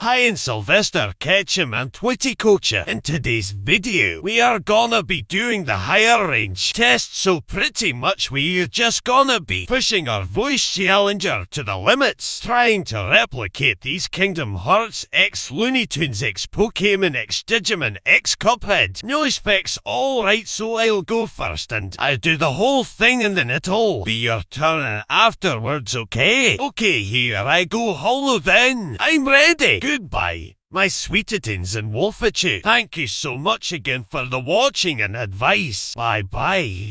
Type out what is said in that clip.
Hi, and Sylvester Ketchum and Twittycoacher. In today's video, we are gonna be doing the higher range test, so pretty much we're just gonna be pushing our voice challenger to the limits, trying to replicate these Kingdom Hearts X Looney Tunes X Pokemon X Digimon X Cuphead. No specs, alright, so I'll go first and I'll do the whole thing and then it'll be your turn afterwards, okay? Okay, here I go, hollow then. I'm ready. Goodbye, my sweetitins and wolfichu. Thank you so much again for the watching and advice. Bye bye.